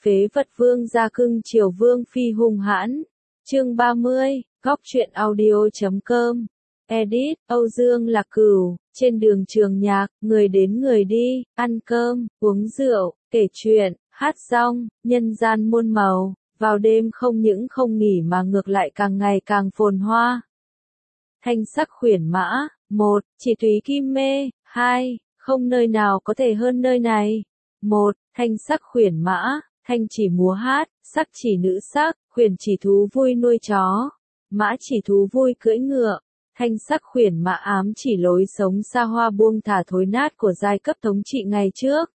phế vật vương gia cưng chiều vương phi hung hãn. Chương 30, Góc truyện audio.com. Edit, Âu Dương Lạc Cửu, trên đường Trường Nhạc, người đến người đi, ăn cơm, uống rượu, kể chuyện, hát rong, nhân gian muôn màu, vào đêm không những không nghỉ mà ngược lại càng ngày càng phồn hoa. Thanh sắc khuyển mã, 1, chỉ túy kim mê, 2, không nơi nào có thể hơn nơi này. 1. Thanh sắc khuyển mã, thanh chỉ múa hát, sắc chỉ nữ sắc, khuyển chỉ thú vui nuôi chó, mã chỉ thú vui cưỡi ngựa. Thanh sắc khuyển mã ám chỉ lối sống xa hoa buông thả thối nát của giai cấp thống trị ngày trước.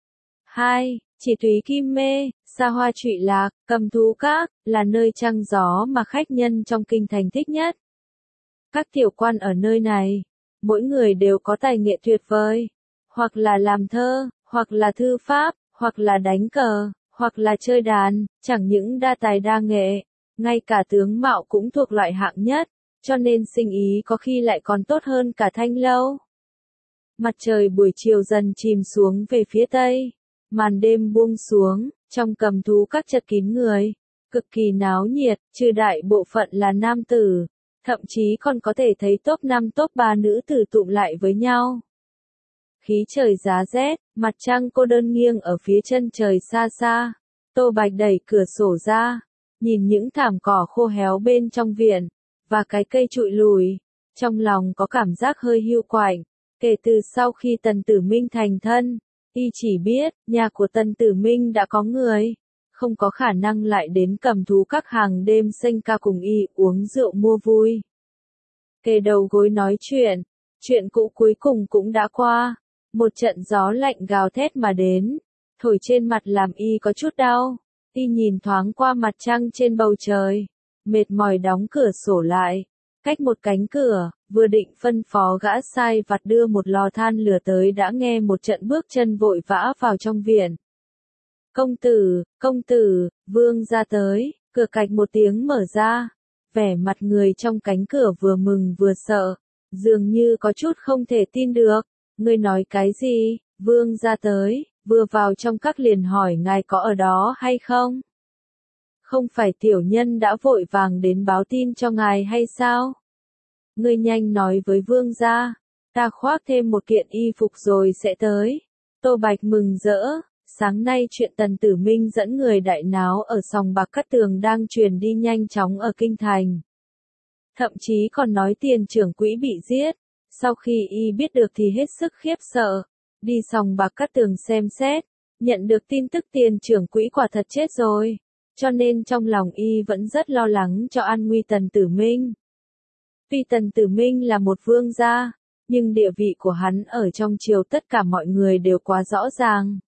2. Chỉ túy kim mê, xa hoa trụy lạc, cầm thú các, là nơi trăng gió mà khách nhân trong kinh thành thích nhất. Các tiểu quan ở nơi này, mỗi người đều có tài nghệ tuyệt vời, hoặc là làm thơ, hoặc là thư pháp, hoặc là đánh cờ, hoặc là chơi đàn, chẳng những đa tài đa nghệ, ngay cả tướng mạo cũng thuộc loại hạng nhất, cho nên sinh ý có khi lại còn tốt hơn cả Thanh Lâu. Mặt trời buổi chiều dần chìm xuống về phía tây, màn đêm buông xuống, trong cầm thú các chật kín người, cực kỳ náo nhiệt, trừ đại bộ phận là nam tử, thậm chí còn có thể thấy top 5 top 3 nữ tử tụm lại với nhau. Khí trời giá rét, mặt trăng cô đơn nghiêng ở phía chân trời xa xa. Tô Bạch đẩy cửa sổ ra, nhìn những thảm cỏ khô héo bên trong viện, và cái cây trụi lùi, trong lòng có cảm giác hơi hiu quạnh. Kể từ sau khi Tần Tử Minh thành thân, y chỉ biết, nhà của Tần Tử Minh đã có người, không có khả năng lại đến cầm thú các hàng đêm xanh ca cùng y uống rượu mua vui. Kề đầu gối nói chuyện cũ cuối cùng cũng đã qua. Một trận gió lạnh gào thét mà đến, thổi trên mặt làm y có chút đau. Y nhìn thoáng qua mặt trăng trên bầu trời, mệt mỏi đóng cửa sổ lại. Cách một cánh cửa, vừa định phân phó gã sai vặt đưa một lò than lửa tới đã nghe một trận bước chân vội vã vào trong viện. Công tử, vương ra tới, cửa cạch một tiếng mở ra. Vẻ mặt người trong cánh cửa vừa mừng vừa sợ, dường như có chút không thể tin được. Ngươi nói cái gì? Vương ra tới, vừa vào trong các liền hỏi ngài có ở đó hay không? Không phải tiểu nhân đã vội vàng đến báo tin cho ngài hay sao? Ngươi nhanh nói với vương gia, ta khoác thêm một kiện y phục rồi sẽ tới. Tô Bạch mừng rỡ, sáng nay chuyện Tần Tử Minh dẫn người đại náo ở sòng bạc Cát Tường đang truyền đi nhanh chóng ở kinh thành. Thậm chí còn nói tiền trưởng quỹ bị giết. Sau khi y biết được thì hết sức khiếp sợ, đi sòng bạc Cát Tường xem xét, nhận được tin tức tiền trưởng quỹ quả thật chết rồi, cho nên trong lòng y vẫn rất lo lắng cho an nguy Tần Tử Minh. Tuy Tần Tử Minh là một vương gia, nhưng địa vị của hắn ở trong triều tất cả mọi người đều quá rõ ràng.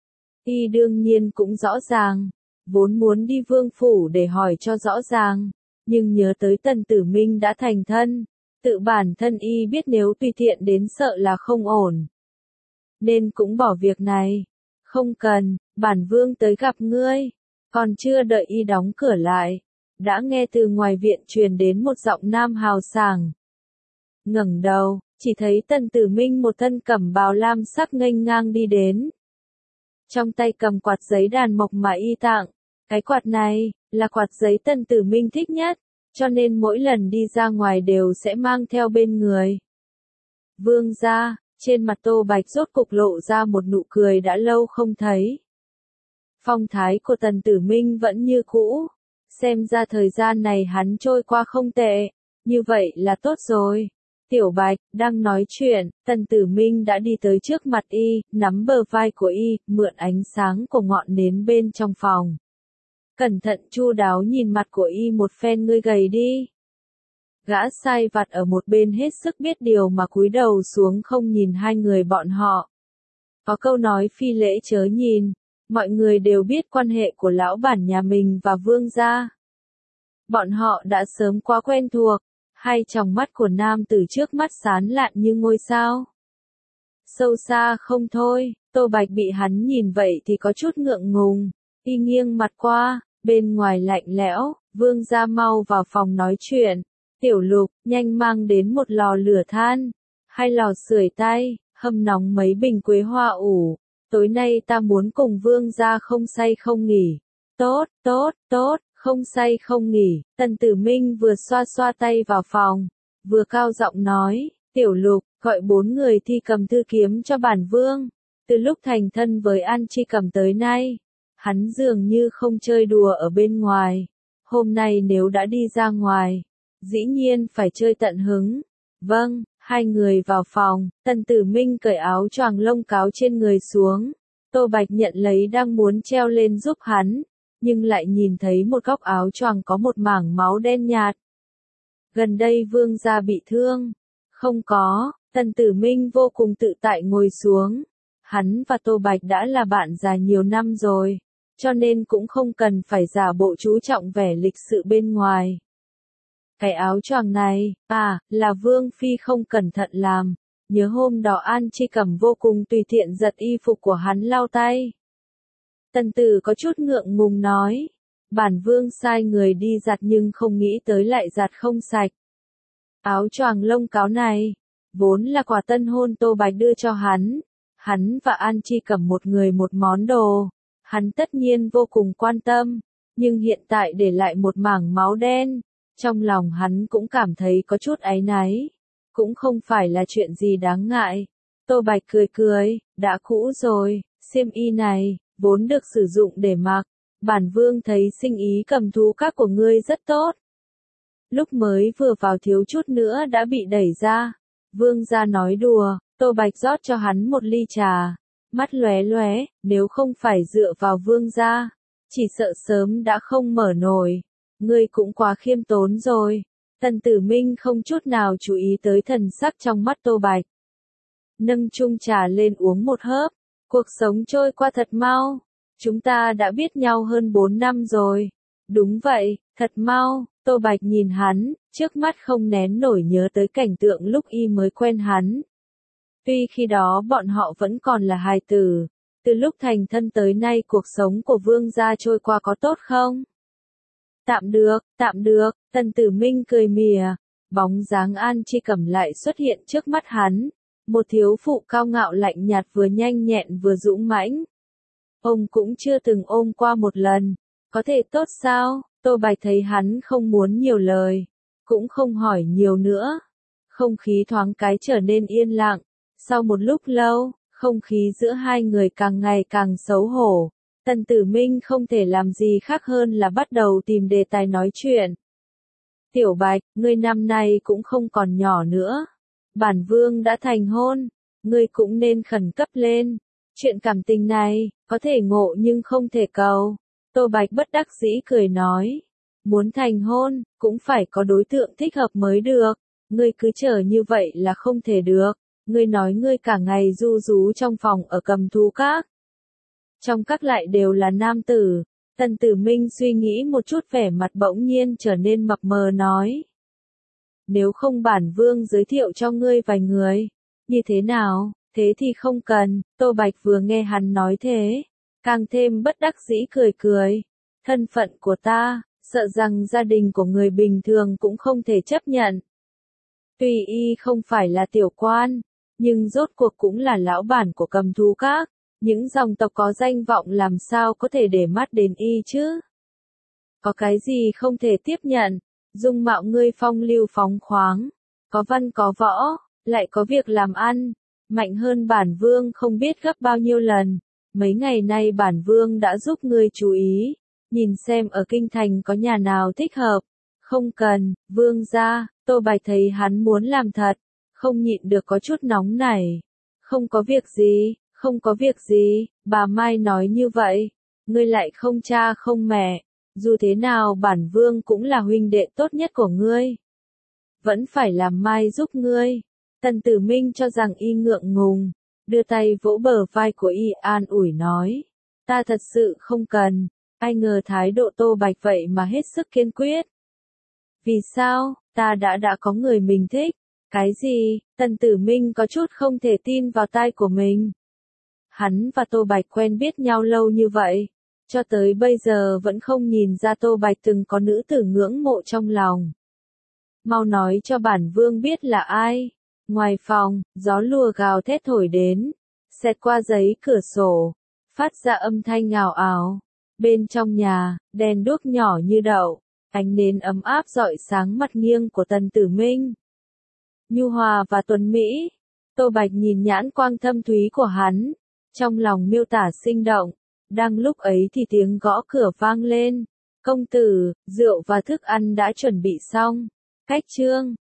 Y đương nhiên cũng rõ ràng, vốn muốn đi vương phủ để hỏi cho rõ ràng, nhưng nhớ tới Tần Tử Minh đã thành thân. Tự bản thân y biết nếu tùy tiện đến sợ là không ổn. Nên cũng bỏ việc này. Không cần, bản vương tới gặp ngươi. Còn chưa đợi y đóng cửa lại, đã nghe từ ngoài viện truyền đến một giọng nam hào sảng. Ngẩng đầu, chỉ thấy Tần Tử Minh một thân cẩm bào lam sắc nghênh ngang đi đến. Trong tay cầm quạt giấy đàn mộc mà y tặng. Cái quạt này, là quạt giấy Tần Tử Minh thích nhất. Cho nên mỗi lần đi ra ngoài đều sẽ mang theo bên người. Vương gia, trên mặt Tô Bạch rốt cục lộ ra một nụ cười đã lâu không thấy. Phong thái của Tần Tử Minh vẫn như cũ, xem ra thời gian này hắn trôi qua không tệ, như vậy là tốt rồi. Tiểu Bạch, đang nói chuyện, Tần Tử Minh đã đi tới trước mặt y, nắm bờ vai của y, mượn ánh sáng của ngọn nến bên trong phòng. Cẩn thận chu đáo nhìn mặt của y một phen, ngươi gầy đi. Gã sai vặt ở một bên hết sức biết điều mà cúi đầu xuống không nhìn hai người bọn họ. Có câu nói phi lễ chớ nhìn, mọi người đều biết quan hệ của lão bản nhà mình và vương gia. Bọn họ đã sớm quá quen thuộc, hai tròng mắt của nam tử trước mắt sáng lạn như ngôi sao. Sâu xa không thôi, Tô Bạch bị hắn nhìn vậy thì có chút ngượng ngùng, y nghiêng mặt qua. Bên ngoài lạnh lẽo, vương gia mau vào phòng nói chuyện. Tiểu Lục, nhanh mang đến một lò lửa than, 2 lò sưởi tay, hâm nóng mấy bình quế hoa ủ. tối nay ta muốn cùng vương gia không say không nghỉ. Tốt, tốt, tốt, không say không nghỉ. Tần Tử Minh vừa xoa xoa tay vào phòng, vừa cao giọng nói, Tiểu Lục, gọi 4 người thi cầm thư kiếm cho bản vương. Từ lúc thành thân với An Chi Cầm tới nay, hắn dường như không chơi đùa ở bên ngoài. Hôm nay nếu đã đi ra ngoài, dĩ nhiên phải chơi tận hứng. Vâng, hai người vào phòng, Tần Tử Minh cởi áo choàng lông cáo trên người xuống. Tô Bạch nhận lấy đang muốn treo lên giúp hắn, nhưng lại nhìn thấy một góc áo choàng có một mảng máu đen nhạt. Gần đây vương gia bị thương. Không có, Tần Tử Minh vô cùng tự tại ngồi xuống. Hắn và Tô Bạch đã là bạn già nhiều năm rồi, cho nên cũng không cần phải giả bộ chú trọng vẻ lịch sự bên ngoài. Cái áo choàng này, là Vương Phi không cẩn thận làm. Nhớ hôm đó An Chi Cầm vô cùng tùy tiện giật y phục của hắn lau tay. Tần Tử có chút ngượng ngùng nói, bản vương sai người đi giặt nhưng không nghĩ tới lại giặt không sạch. Áo choàng lông cáo này, vốn là quà tân hôn Tô Bạch đưa cho hắn. Hắn và An Chi Cầm một người một món đồ. Hắn tất nhiên vô cùng quan tâm, nhưng hiện tại để lại một mảng máu đen. Trong lòng hắn cũng cảm thấy có chút áy náy. Cũng không phải là chuyện gì đáng ngại. Tô Bạch cười cười, đã cũ rồi, xiêm y này, vốn được sử dụng để mặc. Bản vương thấy sinh ý cầm thú các của ngươi rất tốt. Lúc mới vừa vào thiếu chút nữa đã bị đẩy ra. Vương gia nói đùa, Tô Bạch rót cho hắn một ly trà. Mắt lóe lóe, nếu không phải dựa vào vương gia, chỉ sợ sớm đã không mở nổi. Ngươi cũng quá khiêm tốn rồi. Tần Tử Minh không chút nào chú ý tới thần sắc trong mắt Tô Bạch. Nâng chung trà lên uống một hớp. Cuộc sống trôi qua thật mau. Chúng ta đã biết nhau hơn 4 năm rồi. Đúng vậy, thật mau. Tô Bạch nhìn hắn, trước mắt không nén nổi nhớ tới cảnh tượng lúc y mới quen hắn. Tuy khi đó bọn họ vẫn còn là hài tử. Từ lúc thành thân tới nay cuộc sống của vương gia trôi qua có tốt không? Tạm được, Tần Tử Minh cười mỉa. Bóng dáng An Chi Cầm lại xuất hiện trước mắt hắn. Một thiếu phụ cao ngạo lạnh nhạt vừa nhanh nhẹn vừa dũng mãnh. Ông cũng chưa từng ôm qua một lần. Có thể tốt sao? Tô Bạch thấy hắn không muốn nhiều lời. Cũng không hỏi nhiều nữa. Không khí thoáng cái trở nên yên lặng. Sau một lúc lâu, không khí giữa hai người càng ngày càng xấu hổ. Tần Tử Minh không thể làm gì khác hơn là bắt đầu tìm đề tài nói chuyện. Tiểu Bạch, ngươi năm nay cũng không còn nhỏ nữa. Bản vương đã thành hôn, ngươi cũng nên khẩn cấp lên. Chuyện cảm tình này, có thể ngộ nhưng không thể cầu. Tô Bạch bất đắc dĩ cười nói. Muốn thành hôn, cũng phải có đối tượng thích hợp mới được. Ngươi cứ chờ như vậy là không thể được. Ngươi nói ngươi cả ngày ru rú trong phòng ở Cầm Thú Các. Trong các lại đều là nam tử. Tần Tử Minh suy nghĩ một chút vẻ mặt bỗng nhiên trở nên mập mờ nói. Nếu không bản vương giới thiệu cho ngươi vài người. Như thế nào? Thế thì không cần. Tô Bạch vừa nghe hắn nói thế, càng thêm bất đắc dĩ cười cười. Thân phận của ta, sợ rằng gia đình của người bình thường cũng không thể chấp nhận. Tuy y không phải là tiểu quan, nhưng rốt cuộc cũng là lão bản của Cầm Thú Các. Những dòng tộc có danh vọng làm sao có thể để mắt đến y chứ? Có cái gì không thể tiếp nhận? Dung mạo ngươi phong lưu phóng khoáng, có văn có võ, lại có việc làm ăn, mạnh hơn bản vương không biết gấp bao nhiêu lần. Mấy ngày nay bản vương đã giúp ngươi chú ý, nhìn xem ở kinh thành có nhà nào thích hợp. Không cần, vương gia. Tô Bạch thấy hắn muốn làm thật, không nhịn được có chút nóng nảy. Không có việc gì, bà Mai nói như vậy. Ngươi lại không cha không mẹ, dù thế nào bản vương cũng là huynh đệ tốt nhất của ngươi. Vẫn phải làm Mai giúp ngươi. Tần Tử Minh cho rằng y ngượng ngùng, đưa tay vỗ bờ vai của y an ủi nói. Ta thật sự không cần. Ai ngờ thái độ Tô Bạch vậy mà hết sức kiên quyết. Vì sao? Ta đã có người mình thích. Cái gì? Tần Tử Minh có chút không thể tin vào tai của mình. Hắn và Tô Bạch quen biết nhau lâu như vậy, cho tới bây giờ vẫn không nhìn ra Tô Bạch từng có nữ tử ngưỡng mộ trong lòng. Mau nói cho bản vương biết là ai. Ngoài phòng, gió lùa gào thét thổi đến. xẹt qua giấy cửa sổ, phát ra âm thanh ào ào. Bên trong nhà, đèn đuốc nhỏ như đậu, ánh nến ấm áp rọi sáng mặt nghiêng của Tần Tử Minh. Nhu hòa và tuấn mỹ. Tô Bạch nhìn nhãn quang thâm thúy của hắn, trong lòng miêu tả sinh động. Đang lúc ấy thì tiếng gõ cửa vang lên. Công tử, rượu và thức ăn đã chuẩn bị xong. Khách trương.